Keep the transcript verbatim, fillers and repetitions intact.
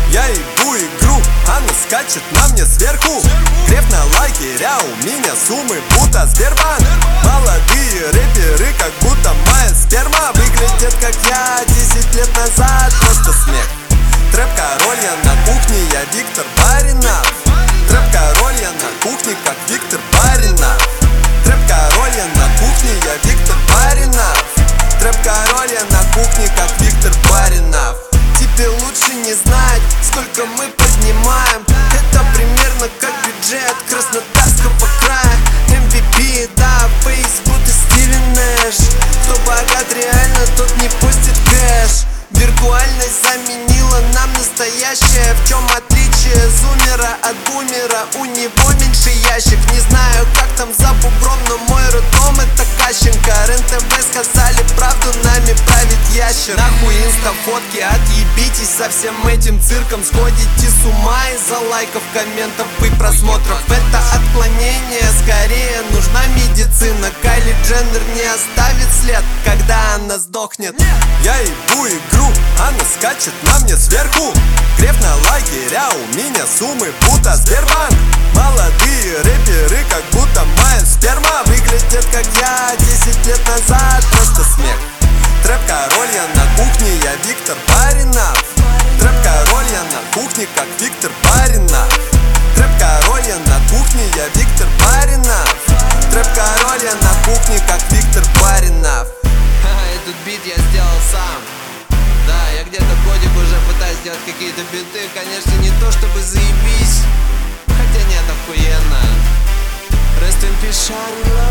Я ебу игру, она скачет на мне сверху. Греф на лагеря, у меня суммы будто Сбербанк. Молодые рэперы, как будто моя сперма. Выглядят как я десять лет назад, просто смех. Трэп-король я на кухне, я Виктор Баринов. Трэп-король я на кухне, как Виктор Баринов. Трэп-король я на кухне, я Виктор Баринов. Трэп-король я на кухне, как Виктор Баринов. Тебе лучше не знать, сколько мы поднимаем. Это примерно как бюджет Краснодарского края. эм ви пи, да, Facebook и Стивен Нэш. Кто богат реально, тот не пустит кэш. Виртуальность заменила нам настоящее. В чем отличие зумера от бумера? У него меньше ящик. Не знаю, как там за бубром, но мой роддом это Кащенко. РЕН-ТВ сказали правду, нами правит ящер. Нахуй инста-фотки, отъебитесь со всем этим цирком. Сходите с ума из-за лайков, комментов и просмотров. Это отклонение, скорее нужна медицина. Кайли Дженнер не оставит след, когда она сдохнет. Я ебу игру, она скачет на мне сверху. Греф на лагеря, у меня суммы будто Сбербанк. Молодые рэперы, как будто моя сперма. Выглядят как я десять лет назад, просто смех. Трэп-король я на кухне, я Виктор Баринов. Трэп-король я на кухне, как Виктор Баринов. Трэп-король я на кухне, я Виктор Баринов. Трэп-король я на кухне, как Виктор Баринов. Этот бит я сделал сам. Да, я где-то годик уже пытаюсь сделать какие-то биты. Конечно, не то чтобы заебись, хотя нет, охуенно. Rest in peace, Shawty Love.